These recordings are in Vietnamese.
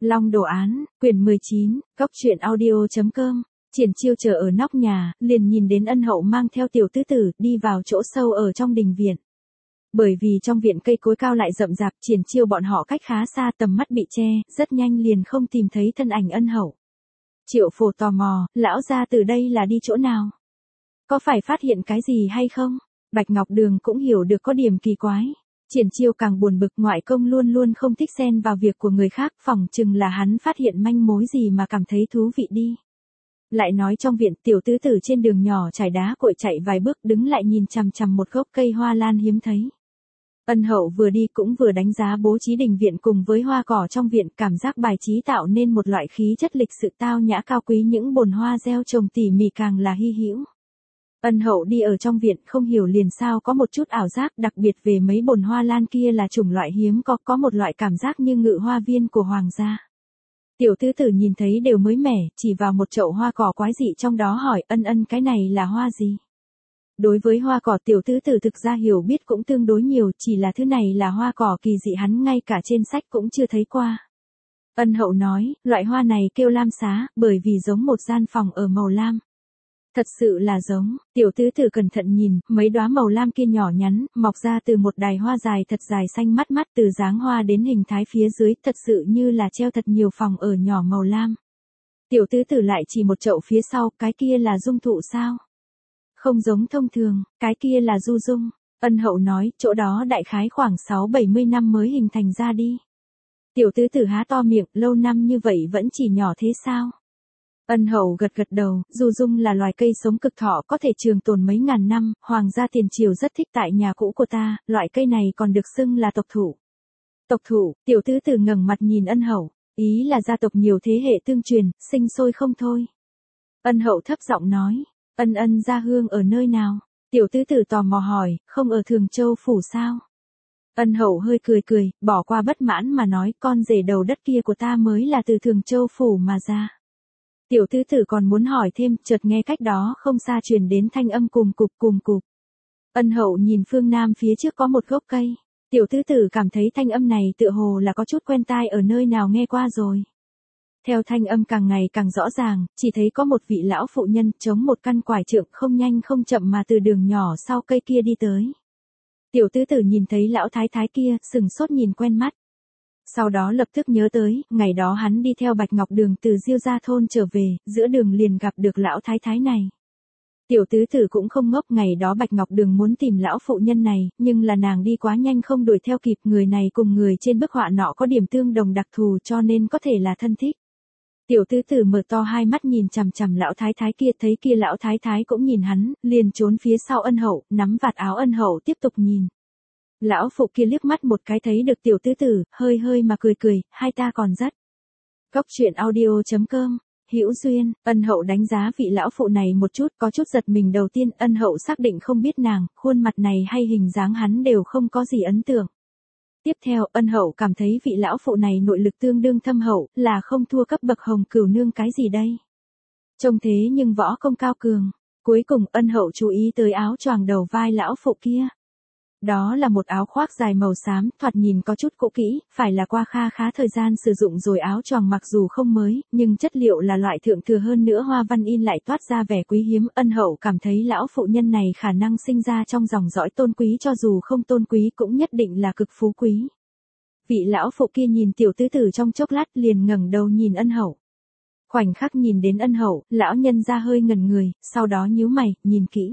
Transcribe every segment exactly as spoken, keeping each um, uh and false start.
Long đồ án, quyển mười chín, góc truyện audio chấm com. Triển Chiêu chờ ở nóc nhà, liền nhìn đến Ân Hậu mang theo tiểu tứ tử đi vào chỗ sâu ở trong đình viện. Bởi vì trong viện cây cối cao lại rậm rạp, Triển Chiêu bọn họ cách khá xa, tầm mắt bị che, rất nhanh liền không tìm thấy thân ảnh Ân Hậu. Triệu Phổ tò mò, lão gia từ đây là đi chỗ nào? Có phải phát hiện cái gì hay không? Bạch Ngọc Đường cũng hiểu được có điểm kỳ quái. Triển Chiêu càng buồn bực, ngoại công luôn luôn không thích xen vào việc của người khác, phỏng chừng là hắn phát hiện manh mối gì mà cảm thấy thú vị đi. Lại nói trong viện, tiểu tứ tử trên đường nhỏ trải đá cội chạy vài bước, đứng lại nhìn chằm chằm một gốc cây hoa lan hiếm thấy. Ân Hậu vừa đi cũng vừa đánh giá bố trí đình viện cùng với hoa cỏ trong viện, cảm giác bài trí tạo nên một loại khí chất lịch sự tao nhã cao quý, những bồn hoa gieo trồng tỉ mỉ càng là hy hữu. Ân Hậu đi ở trong viện không hiểu liền sao có một chút ảo giác, đặc biệt về mấy bồn hoa lan kia là chủng loại hiếm có, có một loại cảm giác như ngự hoa viên của hoàng gia. Tiểu tứ tử nhìn thấy đều mới mẻ, chỉ vào một chậu hoa cỏ quái dị trong đó hỏi Ân Ân cái này là hoa gì? Đối với hoa cỏ tiểu tứ tử thực ra hiểu biết cũng tương đối nhiều, chỉ là thứ này là hoa cỏ kỳ dị hắn ngay cả trên sách cũng chưa thấy qua. Ân Hậu nói, loại hoa này kêu lam xá, bởi vì giống một gian phòng ở màu lam. Thật sự là giống, tiểu tứ tử cẩn thận nhìn, mấy đóa màu lam kia nhỏ nhắn, mọc ra từ một đài hoa dài thật dài xanh mắt mắt, từ dáng hoa đến hình thái phía dưới, thật sự như là treo thật nhiều phòng ở nhỏ màu lam. Tiểu tứ tử lại chỉ một chậu phía sau, cái kia là dung thụ sao? Không giống thông thường, cái kia là du dung. Ân Hậu nói, chỗ đó đại khái khoảng sáu bảy mươi năm mới hình thành ra đi. Tiểu tứ tử há to miệng, lâu năm như vậy vẫn chỉ nhỏ thế sao? Ân Hậu gật gật đầu, du dung là loài cây sống cực thọ, có thể trường tồn mấy ngàn năm, hoàng gia tiền triều rất thích tại nhà cũ của ta, loại cây này còn được xưng là tộc thụ. Tộc thụ, tiểu tứ tử ngẩng mặt nhìn Ân Hậu, ý là gia tộc nhiều thế hệ tương truyền, sinh sôi không thôi. Ân Hậu thấp giọng nói, Ân Ân gia hương ở nơi nào? Tiểu tứ tử tò mò hỏi, không ở Thường Châu phủ sao? Ân Hậu hơi cười cười, bỏ qua bất mãn mà nói, con rể đầu đất kia của ta mới là từ Thường Châu phủ mà ra. Tiểu tứ tử còn muốn hỏi thêm, chợt nghe cách đó không xa truyền đến thanh âm cùm cụp cùm cụp. Ân Hậu nhìn phương nam phía trước có một gốc cây. Tiểu tứ tử cảm thấy thanh âm này tựa hồ là có chút quen tai, ở nơi nào nghe qua rồi. Theo thanh âm càng ngày càng rõ ràng, chỉ thấy có một vị lão phụ nhân chống một căn quải trượng không nhanh không chậm mà từ đường nhỏ sau cây kia đi tới. Tiểu tứ tử nhìn thấy lão thái thái kia, sừng sốt nhìn quen mắt. Sau đó lập tức nhớ tới, ngày đó hắn đi theo Bạch Ngọc Đường từ Diêu Gia thôn trở về, giữa đường liền gặp được lão thái thái này. Tiểu tứ tử cũng không ngốc, ngày đó Bạch Ngọc Đường muốn tìm lão phụ nhân này, nhưng là nàng đi quá nhanh không đuổi theo kịp, người này cùng người trên bức họa nọ có điểm tương đồng đặc thù cho nên có thể là thân thích. Tiểu tứ tử mở to hai mắt nhìn chằm chằm lão thái thái kia, thấy kia lão thái thái cũng nhìn hắn, liền trốn phía sau Ân Hậu, nắm vạt áo Ân Hậu tiếp tục nhìn. Lão phụ kia liếc mắt một cái thấy được tiểu tứ tử, hơi hơi mà cười cười, hai ta còn rất. Góc truyện audio chấm com, hữu duyên. Ân Hậu đánh giá vị lão phụ này một chút, có chút giật mình. Đầu tiên Ân Hậu xác định không biết nàng, khuôn mặt này hay hình dáng hắn đều không có gì ấn tượng. Tiếp theo Ân Hậu cảm thấy vị lão phụ này nội lực tương đương thâm hậu, là không thua cấp bậc Hồng Cửu nương cái gì đây. Trông thế nhưng võ công cao cường. Cuối cùng Ân Hậu chú ý tới áo choàng đầu vai lão phụ kia. Đó là một áo khoác dài màu xám, thoạt nhìn có chút cũ kỹ, phải là qua kha khá thời gian sử dụng rồi. Áo choàng mặc dù không mới, nhưng chất liệu là loại thượng thừa, hơn nữa hoa văn in lại toát ra vẻ quý hiếm. Ân Hậu cảm thấy lão phụ nhân này khả năng sinh ra trong dòng dõi tôn quý, cho dù không tôn quý cũng nhất định là cực phú quý. Vị lão phụ kia nhìn tiểu tứ tử trong chốc lát liền ngẩng đầu nhìn Ân Hậu. Khoảnh khắc nhìn đến Ân Hậu, lão nhân ra hơi ngẩn người, sau đó nhíu mày, nhìn kỹ.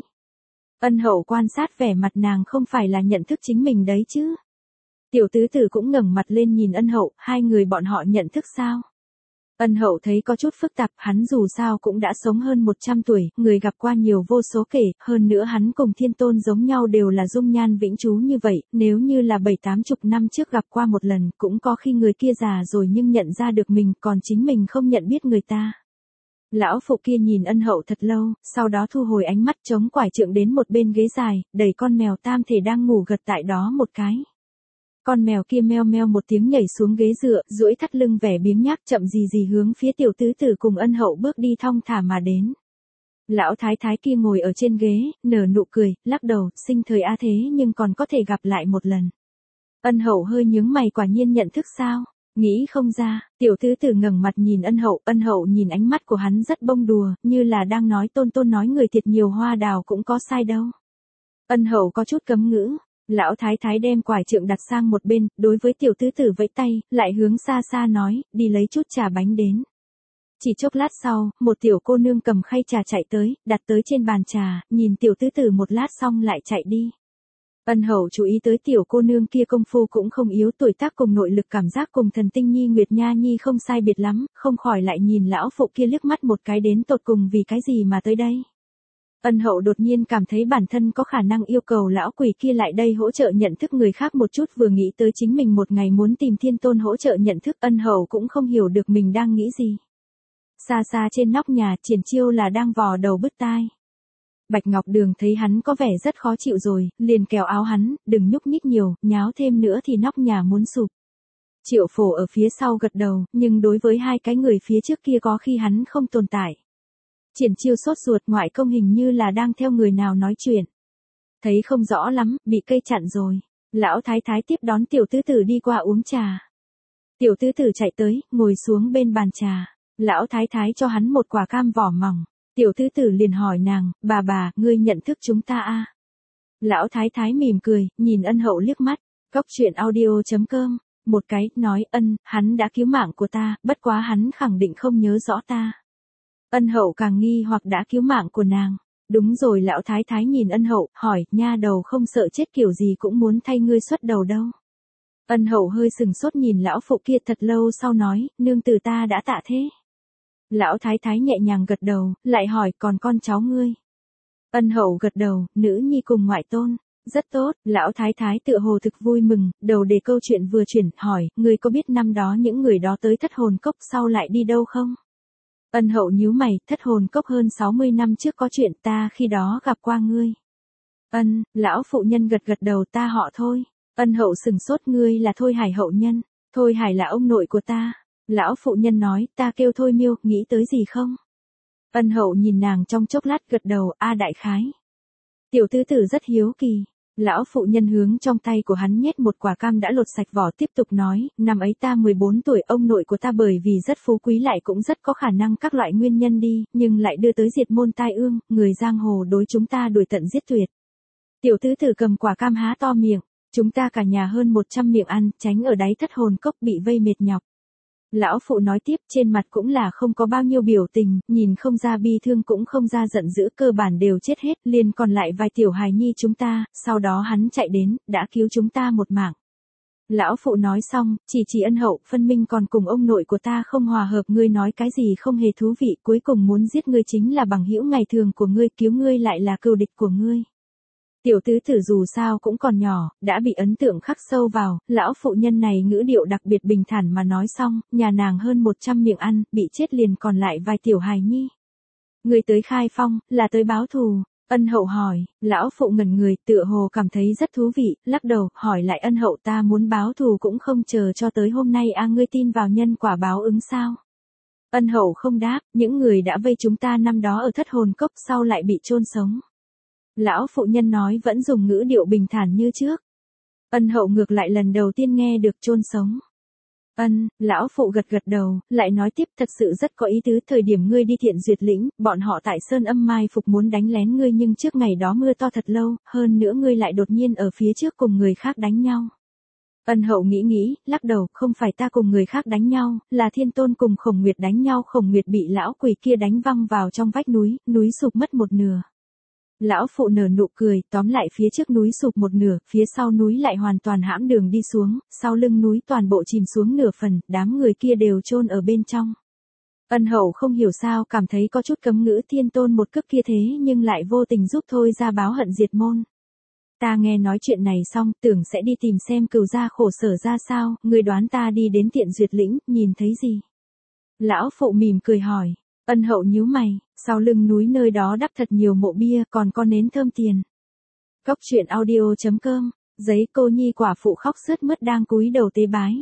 Ân Hậu quan sát vẻ mặt nàng, không phải là nhận thức chính mình đấy chứ. Tiểu tứ tử cũng ngẩng mặt lên nhìn Ân Hậu, hai người bọn họ nhận thức sao? Ân Hậu thấy có chút phức tạp, hắn dù sao cũng đã sống hơn một trăm tuổi, người gặp qua nhiều vô số kể, hơn nữa hắn cùng Thiên Tôn giống nhau đều là dung nhan vĩnh trú như vậy, nếu như là bảy tám chục năm trước gặp qua một lần, cũng có khi người kia già rồi nhưng nhận ra được mình, còn chính mình không nhận biết người ta. Lão phụ kia nhìn Ân Hậu thật lâu, sau đó thu hồi ánh mắt, chống quải trượng đến một bên ghế dài, đẩy con mèo tam thể đang ngủ gật tại đó một cái. Con mèo kia meo meo một tiếng nhảy xuống ghế dựa, duỗi thắt lưng vẻ biếng nhác, chậm gì gì hướng phía tiểu tứ tử cùng Ân Hậu bước đi thong thả mà đến. Lão thái thái kia ngồi ở trên ghế, nở nụ cười, lắc đầu, sinh thời a thế nhưng còn có thể gặp lại một lần. Ân Hậu hơi nhướng mày, quả nhiên nhận thức sao? Nghĩ không ra, tiểu tứ tử ngẩng mặt nhìn ân hậu, ân hậu nhìn ánh mắt của hắn rất bông đùa, như là đang nói tôn tôn nói người thiệt nhiều hoa đào cũng có sai đâu. Ân hậu có chút cấm ngữ, lão thái thái đem quải trượng đặt sang một bên, đối với tiểu tứ tử vẫy tay, lại hướng xa xa nói, đi lấy chút trà bánh đến. Chỉ chốc lát sau, một tiểu cô nương cầm khay trà chạy tới, đặt tới trên bàn trà, nhìn tiểu tứ tử một lát xong lại chạy đi. Ân hậu chú ý tới tiểu cô nương kia công phu cũng không yếu, tuổi tác cùng nội lực cảm giác cùng thần tinh nhi Nguyệt Nha Nhi không sai biệt lắm, không khỏi lại nhìn lão phụ kia liếc mắt một cái đến tột cùng vì cái gì mà tới đây. Ân hậu đột nhiên cảm thấy bản thân có khả năng yêu cầu lão quỷ kia lại đây hỗ trợ nhận thức người khác một chút, vừa nghĩ tới chính mình một ngày muốn tìm thiên tôn hỗ trợ nhận thức, ân hậu cũng không hiểu được mình đang nghĩ gì. Xa xa trên nóc nhà, Triển Chiêu là đang vò đầu bứt tai. Bạch Ngọc Đường thấy hắn có vẻ rất khó chịu rồi, liền kéo áo hắn, đừng nhúc nhích nhiều, nháo thêm nữa thì nóc nhà muốn sụp. Triệu Phổ ở phía sau gật đầu, nhưng đối với hai cái người phía trước kia có khi hắn không tồn tại. Triển Chiêu sốt ruột, ngoại công hình như là đang theo người nào nói chuyện. Thấy không rõ lắm, bị cây chặn rồi. Lão thái thái tiếp đón tiểu tứ tử đi qua uống trà. Tiểu tứ tử chạy tới, ngồi xuống bên bàn trà. Lão thái thái cho hắn một quả cam vỏ mỏng. Tiểu tứ tử liền hỏi nàng, bà bà, ngươi nhận thức chúng ta à? Lão thái thái mỉm cười, nhìn ân hậu liếc mắt. Cốc truyện audio chấm com. Một cái, nói, ân, hắn đã cứu mạng của ta, bất quá hắn khẳng định không nhớ rõ ta. Ân hậu càng nghi hoặc đã cứu mạng của nàng. Đúng rồi, lão thái thái nhìn ân hậu, hỏi, nha đầu không sợ chết kiểu gì cũng muốn thay ngươi xuất đầu đâu. Ân hậu hơi sừng sốt nhìn lão phụ kia thật lâu sau nói, nương tử ta đã tạ thế. Lão thái thái nhẹ nhàng gật đầu, lại hỏi, còn con cháu ngươi? Ân hậu gật đầu, nữ nhi cùng ngoại tôn. Rất tốt, lão thái thái tựa hồ thực vui mừng, đầu để câu chuyện vừa chuyển, hỏi, ngươi có biết năm đó những người đó tới thất hồn cốc sau lại đi đâu không? Ân hậu nhíu mày, thất hồn cốc hơn sáu mươi năm trước có chuyện, ta khi đó gặp qua ngươi. Ân, lão phụ nhân gật gật đầu, ta họ Thôi. Ân hậu sừng sốt, ngươi là Thôi Hải hậu nhân. Thôi Hải là ông nội của ta. Lão phụ nhân nói, ta kêu Thôi Miêu, nghĩ tới gì không? Ân hậu nhìn nàng trong chốc lát gật đầu, a đại khái. Tiểu tứ tử rất hiếu kỳ. Lão phụ nhân hướng trong tay của hắn nhét một quả cam đã lột sạch vỏ, tiếp tục nói, năm ấy ta mười bốn tuổi, ông nội của ta bởi vì rất phú quý lại cũng rất có khả năng các loại nguyên nhân đi, nhưng lại đưa tới diệt môn tai ương, người giang hồ đối chúng ta đuổi tận giết tuyệt. Tiểu tứ tử cầm quả cam há to miệng, chúng ta cả nhà hơn một trăm miệng ăn, tránh ở đáy thất hồn cốc bị vây mệt nhọc. Lão phụ nói tiếp, trên mặt cũng là không có bao nhiêu biểu tình, nhìn không ra bi thương cũng không ra giận dữ, cơ bản đều chết hết, liền còn lại vài tiểu hài nhi chúng ta, sau đó hắn chạy đến, đã cứu chúng ta một mạng. Lão phụ nói xong, chỉ chỉ ân hậu, phân minh còn cùng ông nội của ta không hòa hợp, ngươi nói cái gì không hề thú vị, cuối cùng muốn giết ngươi chính là bằng hữu ngày thường của ngươi, cứu ngươi lại là cừu địch của ngươi. Tiểu tứ tử dù sao cũng còn nhỏ, đã bị ấn tượng khắc sâu vào, lão phụ nhân này ngữ điệu đặc biệt bình thản mà nói xong, nhà nàng hơn một trăm miệng ăn, bị chết liền còn lại vài tiểu hài nhi. Người tới khai phong, là tới báo thù. Ân hậu hỏi, lão phụ ngẩn người, tựa hồ cảm thấy rất thú vị, lắc đầu, hỏi lại ân hậu, ta muốn báo thù cũng không chờ cho tới hôm nay a, ngươi tin vào nhân quả báo ứng sao? Ân hậu không đáp, những người đã vây chúng ta năm đó ở thất hồn cốc sau lại bị chôn sống. Lão phụ nhân nói vẫn dùng ngữ điệu bình thản như trước. Ân hậu ngược lại lần đầu tiên nghe được chôn sống. Ân, lão phụ gật gật đầu, lại nói tiếp, thật sự rất có ý tứ, thời điểm ngươi đi Thiện Duyệt lĩnh, bọn họ tại Sơn Âm mai phục muốn đánh lén ngươi, nhưng trước ngày đó mưa to thật lâu, hơn nữa ngươi lại đột nhiên ở phía trước cùng người khác đánh nhau. Ân hậu nghĩ nghĩ, lắc đầu, không phải ta cùng người khác đánh nhau, là Thiên Tôn cùng Khổng Nguyệt đánh nhau, Khổng Nguyệt bị lão quỷ kia đánh văng vào trong vách núi, núi sụp mất một nửa. Lão phụ nở nụ cười, tóm lại phía trước núi sụp một nửa, phía sau núi lại hoàn toàn hãm đường đi xuống, sau lưng núi toàn bộ chìm xuống nửa phần, đám người kia đều chôn ở bên trong. Ân hậu không hiểu sao cảm thấy có chút cấm ngữ, Thiên Tôn một cước kia thế nhưng lại vô tình giúp Thôi ra báo hận diệt môn. Ta nghe nói chuyện này xong, tưởng sẽ đi tìm xem cừu gia khổ sở ra sao, người đoán ta đi đến Thiện Duyệt lĩnh, nhìn thấy gì? Lão phụ mỉm cười hỏi. Ân hậu nhíu mày, sau lưng núi nơi đó đắp thật nhiều mộ bia, còn có nến thơm tiền. Cốc truyện audio chấm com, giấy cô nhi quả phụ khóc sướt mướt đang cúi đầu tế bái.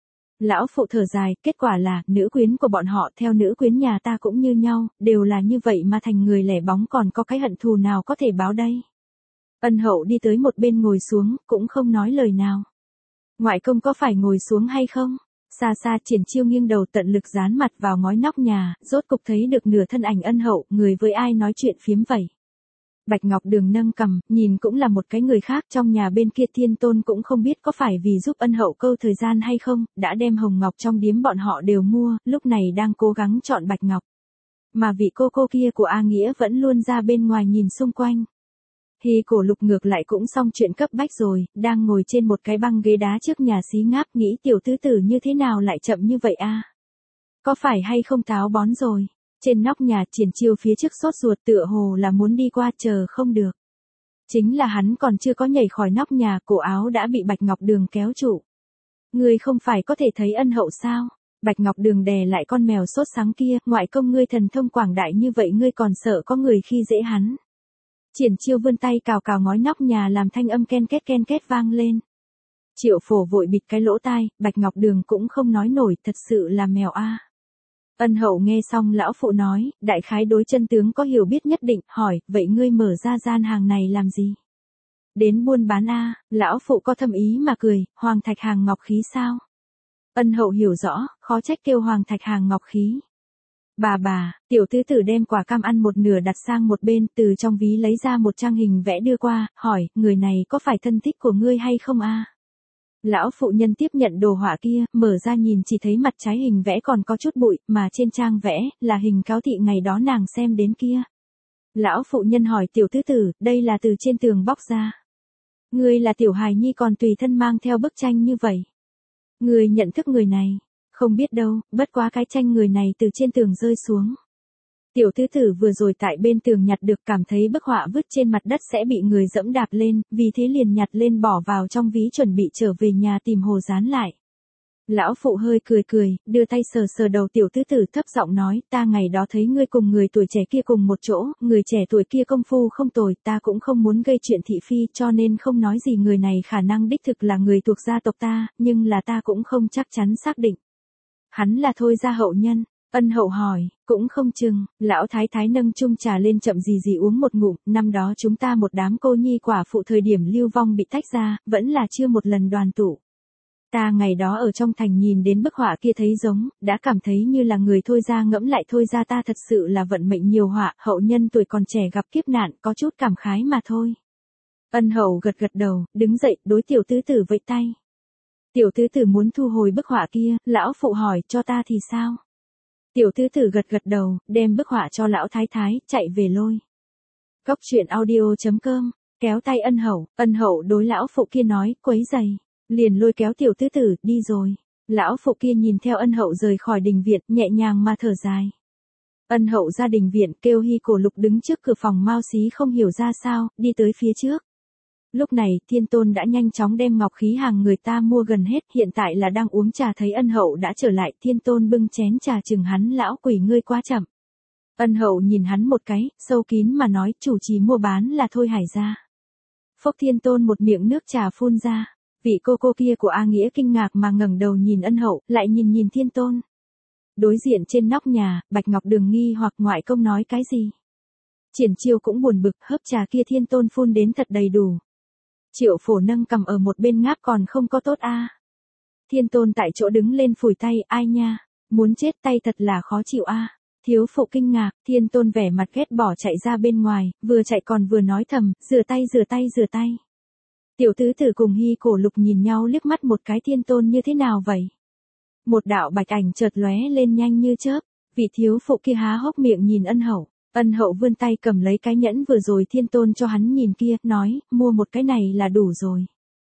Lão phụ thở dài, kết quả là, nữ quyến của bọn họ theo nữ quyến nhà ta cũng như nhau, đều là như vậy mà thành người lẻ bóng, còn có cái hận thù nào có thể báo đây. Ân hậu đi tới một bên ngồi xuống, cũng không nói lời nào. Ngoại công có phải ngồi xuống hay không? Xa xa Triển Chiêu nghiêng đầu tận lực dán mặt vào ngói nóc nhà, rốt cục thấy được nửa thân ảnh Ân Hậu, người với ai nói chuyện phiếm vậy. Bạch Ngọc Đường nâng cằm, nhìn cũng là một cái người khác, trong nhà bên kia Thiên Tôn cũng không biết có phải vì giúp Ân Hậu câu thời gian hay không, đã đem hồng ngọc trong điếm bọn họ đều mua, lúc này đang cố gắng chọn Bạch Ngọc. Mà vị cô cô kia của A Nghĩa vẫn luôn ra bên ngoài nhìn xung quanh. Hy Cổ Lục ngược lại cũng xong chuyện cấp bách rồi, đang ngồi trên một cái băng ghế đá trước nhà xí ngáp, nghĩ tiểu tứ tử như thế nào lại chậm như vậy a? Có phải hay không táo bón rồi? Trên nóc nhà Triển Chiêu phía trước sốt ruột tựa hồ là muốn đi qua chờ không được. Chính là hắn còn chưa có nhảy khỏi nóc nhà, cổ áo đã bị Bạch Ngọc Đường kéo trụ. Ngươi không phải có thể thấy Ân Hậu sao? Bạch Ngọc Đường đè lại con mèo sốt sáng kia, ngoại công ngươi thần thông quảng đại như vậy ngươi còn sợ có người khi dễ hắn. Triển Chiêu vươn tay cào cào ngói nóc nhà làm thanh âm ken két ken két vang lên. Triệu Phổ vội bịt cái lỗ tai, Bạch Ngọc Đường cũng không nói nổi, thật sự là mèo a. Ân Hậu nghe xong lão phụ nói, đại khái đối chân tướng có hiểu biết nhất định, hỏi, vậy ngươi mở ra gian hàng này làm gì? Đến buôn bán a, lão phụ có thâm ý mà cười, Hoàng Thạch Hàng ngọc khí sao? Ân Hậu hiểu rõ, khó trách kêu Hoàng Thạch Hàng ngọc khí. Bà bà, tiểu tứ tử đem quả cam ăn một nửa đặt sang một bên, từ trong ví lấy ra một trang hình vẽ đưa qua, hỏi, người này có phải thân thích của ngươi hay không a? Lão phụ nhân tiếp nhận đồ họa kia, mở ra nhìn chỉ thấy mặt trái hình vẽ còn có chút bụi, mà trên trang vẽ, là hình cáo thị ngày đó nàng xem đến kia. Lão phụ nhân hỏi tiểu tứ tử, đây là từ trên tường bóc ra. Ngươi là tiểu hài nhi còn tùy thân mang theo bức tranh như vậy. Ngươi nhận thức người này. Không biết đâu, bất quá cái tranh người này từ trên tường rơi xuống. Tiểu tứ tử vừa rồi tại bên tường nhặt được, cảm thấy bức họa vứt trên mặt đất sẽ bị người dẫm đạp lên, vì thế liền nhặt lên bỏ vào trong ví chuẩn bị trở về nhà tìm hồ dán lại. Lão phụ hơi cười cười, đưa tay sờ sờ đầu tiểu tứ tử thấp giọng nói, ta ngày đó thấy ngươi cùng người tuổi trẻ kia cùng một chỗ, người trẻ tuổi kia công phu không tồi, ta cũng không muốn gây chuyện thị phi cho nên không nói gì, người này khả năng đích thực là người thuộc gia tộc ta, nhưng là ta cũng không chắc chắn xác định. Hắn là Thôi gia hậu nhân. Ân Hậu hỏi, cũng không chừng. Lão thái thái nâng chung trà lên chậm gì gì uống một ngụm, năm đó chúng ta một đám cô nhi quả phụ thời điểm lưu vong bị tách ra, vẫn là chưa một lần đoàn tụ. Ta ngày đó ở trong thành nhìn đến bức họa kia thấy giống, đã cảm thấy như là người Thôi gia, ngẫm lại Thôi gia ta thật sự là vận mệnh nhiều họa, hậu nhân tuổi còn trẻ gặp kiếp nạn, có chút cảm khái mà thôi. Ân Hậu gật gật đầu, đứng dậy, đối tiểu tứ tử vẫy tay. Tiểu tứ tử muốn thu hồi bức họa kia, lão phụ hỏi, cho ta thì sao? Tiểu tứ tử gật gật đầu, đem bức họa cho lão thái thái, chạy về lôi. Cốc truyện audio chấm com, kéo tay Ân Hậu, Ân Hậu đối lão phụ kia nói, quấy giày, liền lôi kéo tiểu tứ tử, đi rồi. Lão phụ kia nhìn theo Ân Hậu rời khỏi đình viện, nhẹ nhàng mà thở dài. Ân Hậu ra đình viện, kêu Hy Cổ Lục đứng trước cửa phòng Mao Xí không hiểu ra sao, đi tới phía trước. Lúc này, Thiên Tôn đã nhanh chóng đem ngọc khí hàng người ta mua gần hết, hiện tại là đang uống trà, thấy Ân Hậu đã trở lại, Thiên Tôn bưng chén trà chừng hắn, lão quỷ ngươi quá chậm. Ân Hậu nhìn hắn một cái, sâu kín mà nói, chủ trì mua bán là Thôi Hải gia. Phốc Thiên Tôn một miệng nước trà phun ra, vị cô cô kia của A Nghĩa kinh ngạc mà ngẩng đầu nhìn Ân Hậu, lại nhìn nhìn Thiên Tôn. Đối diện trên nóc nhà, Bạch Ngọc Đường nghi hoặc ngoại công nói cái gì. Triển Chiêu cũng buồn bực, hớp trà kia Thiên Tôn phun đến thật đầy đủ. Triệu Phổ nâng cầm ở một bên ngáp còn không có tốt a. À. Thiên Tôn tại chỗ đứng lên phủi tay, ai nha, muốn chết tay thật là khó chịu a. À. Thiếu phụ kinh ngạc, Thiên Tôn vẻ mặt ghét bỏ chạy ra bên ngoài, vừa chạy còn vừa nói thầm, rửa tay rửa tay rửa tay. Tiểu tứ tử cùng Hy Cổ Lục nhìn nhau liếc mắt một cái, Thiên Tôn như thế nào vậy? Một đạo bạch ảnh chợt lóe lên nhanh như chớp, vị thiếu phụ kia há hốc miệng nhìn Ân Hậu. Ân Hậu vươn tay cầm lấy cái nhẫn vừa rồi Thiên Tôn cho hắn nhìn kia, nói, mua một cái này là đủ rồi.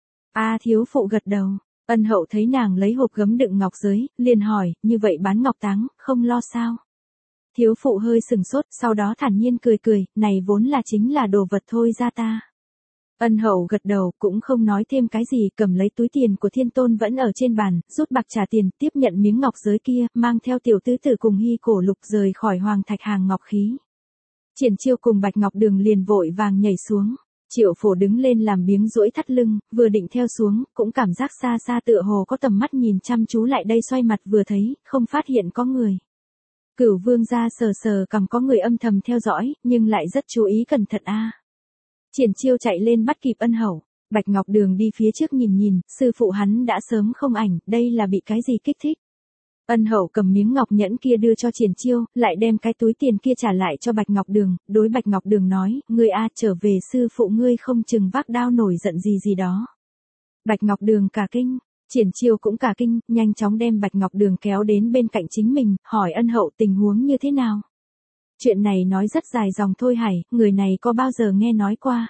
A à, thiếu phụ gật đầu, Ân Hậu thấy nàng lấy hộp gấm đựng ngọc giới, liền hỏi, như vậy bán ngọc táng, không lo sao? Thiếu phụ hơi sừng sốt, sau đó thản nhiên cười cười, này vốn là chính là đồ vật Thôi gia ta. Ân Hậu gật đầu, cũng không nói thêm cái gì, cầm lấy túi tiền của Thiên Tôn vẫn ở trên bàn, rút bạc trả tiền, tiếp nhận miếng ngọc giới kia, mang theo tiểu tứ tử cùng Hy Cổ Lục rời khỏi Hoàng Thạch Hàng ngọc khí. Triển Chiêu cùng Bạch Ngọc Đường liền vội vàng nhảy xuống. Triệu Phổ đứng lên làm biếng duỗi thắt lưng, vừa định theo xuống, cũng cảm giác xa xa tựa hồ có tầm mắt nhìn chăm chú lại đây, xoay mặt vừa thấy, không phát hiện có người. Cửu Vương gia sờ sờ cằm, có người âm thầm theo dõi, nhưng lại rất chú ý cẩn thận a. À. Triển Chiêu chạy lên bắt kịp Ân Hậu, Bạch Ngọc Đường đi phía trước nhìn nhìn, sư phụ hắn đã sớm không ảnh, đây là bị cái gì kích thích. Ân Hậu cầm miếng ngọc nhẫn kia đưa cho Triển Chiêu, lại đem cái túi tiền kia trả lại cho Bạch Ngọc Đường, đối Bạch Ngọc Đường nói, ngươi a trở về sư phụ ngươi không chừng vác đao nổi giận gì gì đó. Bạch Ngọc Đường cả kinh, Triển Chiêu cũng cả kinh, nhanh chóng đem Bạch Ngọc Đường kéo đến bên cạnh chính mình, hỏi Ân Hậu tình huống như thế nào. Chuyện này nói rất dài dòng Thôi Hải, người này có bao giờ nghe nói qua?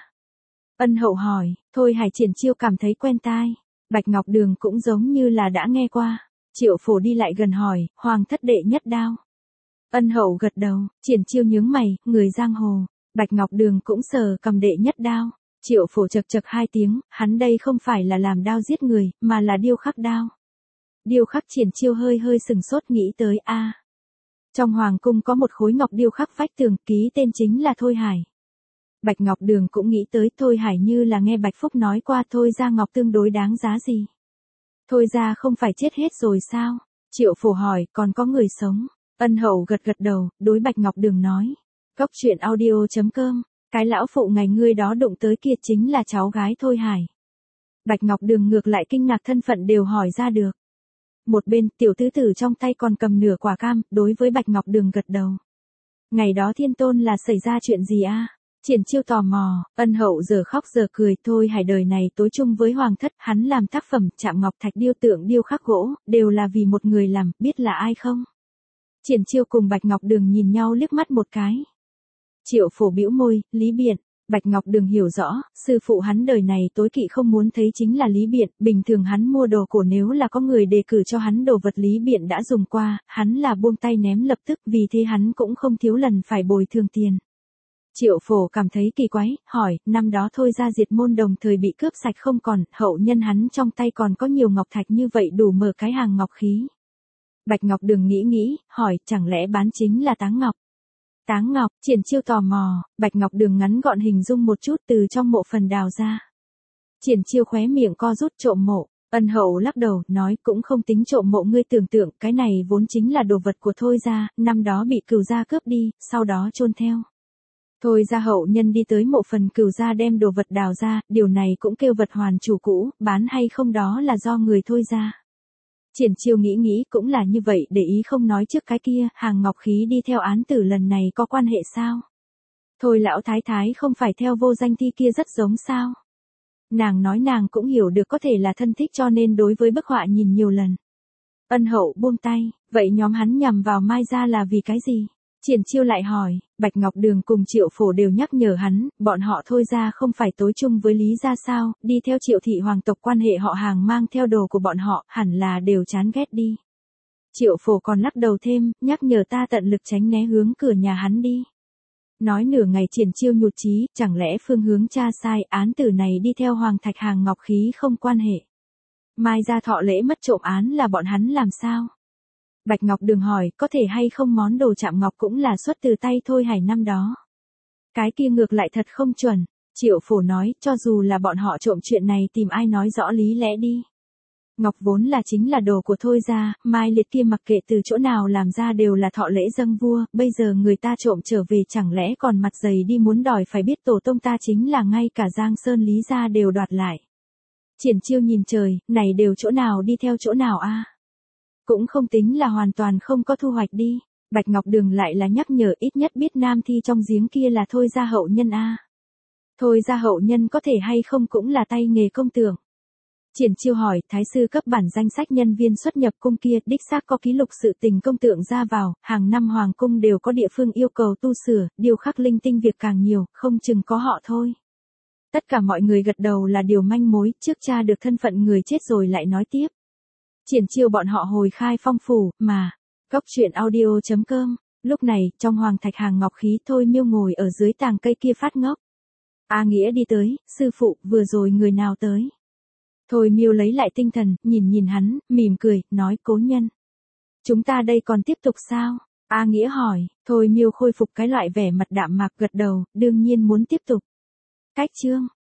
Ân Hậu hỏi, Thôi Hải Triển Chiêu cảm thấy quen tai. Bạch Ngọc Đường cũng giống như là đã nghe qua. Triệu Phổ đi lại gần hỏi, Hoàng thất đệ nhất đao. Ân Hậu gật đầu, Triển Chiêu nhướng mày, người giang hồ. Bạch Ngọc Đường cũng sờ cầm đệ nhất đao. Triệu Phổ chật chật hai tiếng, hắn đây không phải là làm đao giết người, mà là điêu khắc đao. Điêu khắc Triển Chiêu hơi hơi sừng sốt nghĩ tới a. Trong hoàng cung có một khối ngọc điêu khắc vách tường, ký tên chính là Thôi Hải. Bạch Ngọc Đường cũng nghĩ tới Thôi Hải như là nghe Bạch Phúc nói qua Thôi gia ngọc tương đối đáng giá gì. Thôi gia không phải chết hết rồi sao? Triệu Phổ hỏi, còn có người sống. Ân Hậu gật gật đầu, đối Bạch Ngọc Đường nói. Cốc truyện audio chấm com, cái lão phụ ngày ngươi đó đụng tới kia chính là cháu gái Thôi Hải. Bạch Ngọc Đường ngược lại kinh ngạc thân phận đều hỏi ra được. Một bên, tiểu tứ tử trong tay còn cầm nửa quả cam, đối với Bạch Ngọc Đường gật đầu. Ngày đó Thiên Tôn là xảy ra chuyện gì a? Triển Chiêu tò mò, Ân Hậu giờ khóc giờ cười, Thôi Hải đời này tối chung với hoàng thất, hắn làm tác phẩm chạm ngọc thạch điêu tượng điêu khắc gỗ, đều là vì một người làm, biết là ai không? Triển Chiêu cùng Bạch Ngọc Đường nhìn nhau liếc mắt một cái. Triệu Phổ bĩu môi, Lý Biện. Bạch Ngọc Đường hiểu rõ, sư phụ hắn đời này tối kỵ không muốn thấy chính là Lý Biện, bình thường hắn mua đồ cổ nếu là có người đề cử cho hắn đồ vật Lý Biện đã dùng qua, hắn là buông tay ném lập tức, vì thế hắn cũng không thiếu lần phải bồi thường tiền. Triệu Phổ cảm thấy kỳ quái, hỏi, năm đó Thôi ra diệt môn đồng thời bị cướp sạch không còn, hậu nhân hắn trong tay còn có nhiều ngọc thạch như vậy đủ mở cái hàng ngọc khí. Bạch Ngọc Đường nghĩ nghĩ, hỏi, chẳng lẽ bán chính là Táng Ngọc? Táng Ngọc, Triển Chiêu tò mò, Bạch Ngọc Đường ngắn gọn hình dung một chút từ trong mộ phần đào ra. Triển Chiêu khóe miệng co rút trộm mộ, Ân Hậu lắc đầu, nói cũng không tính trộm mộ ngươi tưởng tượng, cái này vốn chính là đồ vật của Thôi gia, năm đó bị Cửu gia cướp đi, sau đó chôn theo. Thôi gia hậu nhân đi tới mộ phần Cửu gia đem đồ vật đào ra, điều này cũng kêu vật hoàn chủ cũ, bán hay không đó là do người Thôi gia. Triển Chiêu nghĩ nghĩ cũng là như vậy, để ý không nói trước cái kia, hàng ngọc khí đi theo án tử lần này có quan hệ sao? Thôi lão thái thái không phải theo vô danh thi kia rất giống sao? Nàng nói nàng cũng hiểu được có thể là thân thích cho nên đối với bức họa nhìn nhiều lần. Ân Hậu buông tay, vậy nhóm hắn nhằm vào Mai gia là vì cái gì? Triển Chiêu lại hỏi, Bạch Ngọc Đường cùng Triệu Phổ đều nhắc nhở hắn, bọn họ Thôi ra không phải tối chung với Lý gia sao, đi theo Triệu thị hoàng tộc quan hệ họ hàng mang theo đồ của bọn họ, hẳn là đều chán ghét đi. Triệu Phổ còn lắc đầu thêm, nhắc nhở ta tận lực tránh né hướng cửa nhà hắn đi. Nói nửa ngày Triển Chiêu nhụt chí, chẳng lẽ phương hướng cha sai, án tử này đi theo hoàng thạch hàng ngọc khí không quan hệ. Mai gia thọ lễ mất trộm án là bọn hắn làm sao? Bạch Ngọc Đường hỏi, có thể hay không món đồ chạm ngọc cũng là xuất từ tay Thôi Hải năm đó. Cái kia ngược lại thật không chuẩn. Triệu Phổ nói, cho dù là bọn họ trộm chuyện này tìm ai nói rõ lý lẽ đi. Ngọc vốn là chính là đồ của Thôi gia, Mai Liệt kia mặc kệ từ chỗ nào làm ra đều là thọ lễ dâng vua, bây giờ người ta trộm trở về chẳng lẽ còn mặt dày đi muốn đòi phải biết tổ tông ta chính là ngay cả Giang Sơn Lý gia đều đoạt lại. Triển Chiêu nhìn trời, này đều chỗ nào đi theo chỗ nào a? Cũng không tính là hoàn toàn không có thu hoạch đi. Bạch Ngọc Đường lại là nhắc nhở ít nhất biết nam thi trong giếng kia là Thôi gia hậu nhân a. Thôi gia hậu nhân có thể hay không cũng là tay nghề công tượng. Triển Chiêu hỏi, thái sư cấp bản danh sách nhân viên xuất nhập cung kia, đích xác có ký lục sự tình công tượng ra vào, hàng năm hoàng cung đều có địa phương yêu cầu tu sửa, điều khắc linh tinh việc càng nhiều, không chừng có họ thôi. Tất cả mọi người gật đầu là điều manh mối, trước tra được thân phận người chết rồi lại nói tiếp. Triển Chiêu bọn họ hồi khai phong phủ, mà. Cốc truyện audio chấm com. Lúc này, trong hoàng thạch hàng ngọc khí Thôi Miêu ngồi ở dưới tàng cây kia phát ngốc. A Nghĩa đi tới, sư phụ, vừa rồi người nào tới? Thôi Miêu lấy lại tinh thần, nhìn nhìn hắn, mỉm cười, nói cố nhân. Chúng ta đây còn tiếp tục sao? A Nghĩa hỏi, Thôi Miêu khôi phục cái loại vẻ mặt đạm mạc gật đầu, đương nhiên muốn tiếp tục. Cách chương.